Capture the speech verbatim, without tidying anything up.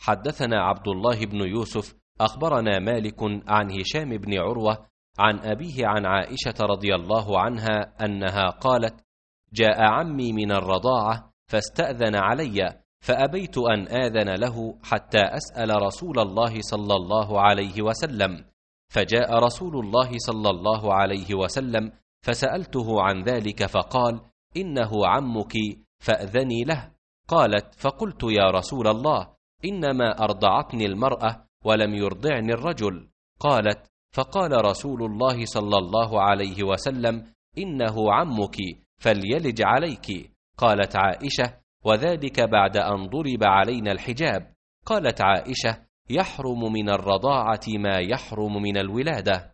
حدثنا عبد الله بن يوسف أخبرنا مالك عن هشام بن عروة عن أبيه عن عائشة رضي الله عنها أنها قالت: جاء عمي من الرضاعة فاستأذن علي، فأبيت أن آذن له حتى أسأل رسول الله صلى الله عليه وسلم، فجاء رسول الله صلى الله عليه وسلم فسألته عن ذلك فقال: إنه عمك فأذني له. قالت: فقلت: يا رسول الله، إنما أرضعتني المرأة ولم يرضعني الرجل. قالت: فقال رسول الله صلى الله عليه وسلم: إنه عمك فليلج عليك. قالت عائشة: وذلك بعد أن ضرب علينا الحجاب. قالت عائشة: يحرم من الرضاعة ما يحرم من الولادة.